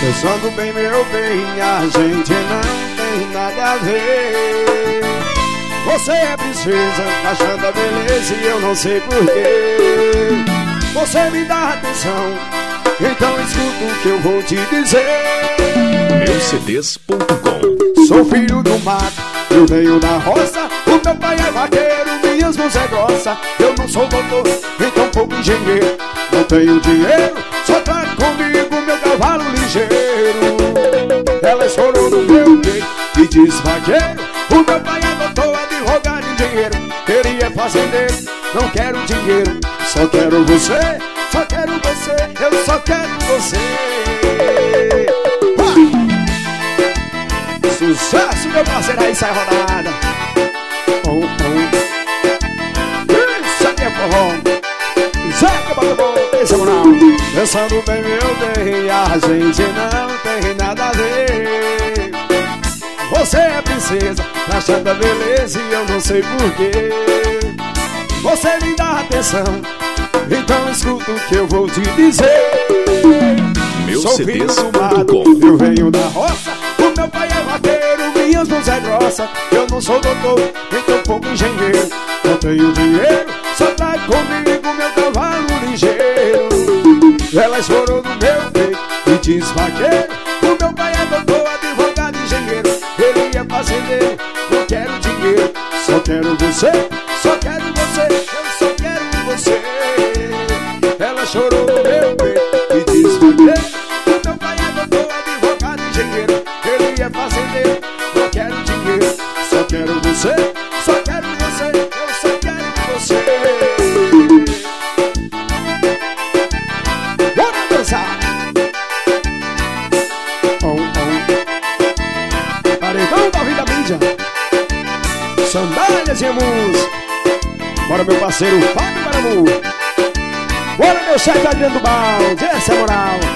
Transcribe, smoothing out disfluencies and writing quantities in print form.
Pensando bem, meu bem, a gente não tem nada a ver. Você é princesa, achando a beleza e eu não sei porquê. Você me dá atenção, então escuta o que eu vou te dizer. Meucds.com. Sou filho do mato, eu venho da roça. O meu pai é vaqueiro, minhas mãos é grossa. Eu não sou doutor, então pouco engenheiro. Não tenho dinheiro, só trago comigo meu cavalo ligeiro. Ela chorou no meu peito e disse: vaqueiro, o meu pai é doutor, advogado, engenheiro. Ele é fazendeiro, não quero dinheiro. Só quero você, só quero você, eu só quero você. Sucesso, meu parceiro, aí sai a rodada. Isso aqui é forró. Zeca, bota bom, esse é moral. Pensando bem, meu bem, a gente não tem nada a ver. Você é princesa, achando a beleza e eu não sei porquê. Você me dá atenção, então escuta o que eu vou te dizer. Sou filho do mato, eu venho da roça. O meu pai é vaqueiro, minhas mãos é grossa. Eu não sou doutor, então pouco engenheiro. Não tenho dinheiro, só trago comigo meu cavalo ligeiro. Ela chorou no meu peito e diz: vaqueiro, o meu pai é doutor, advogado, engenheiro. Ele é fazendeiro, não quero dinheiro. Só quero você, só quero você, eu só quero você. Ela chorou no meu peito e diz: vaqueiro, o meu pai é doutor, advogado, engenheiro. Ele é fazendeiro, não quero dinheiro. Só quero você, só quero você, eu só quero você. Bora dançar! Paredão da vida mídia, sandálias e mus. Bora, meu parceiro Fábio Maramu. Bora, meu chefe Adriano do Balde, essa é a moral.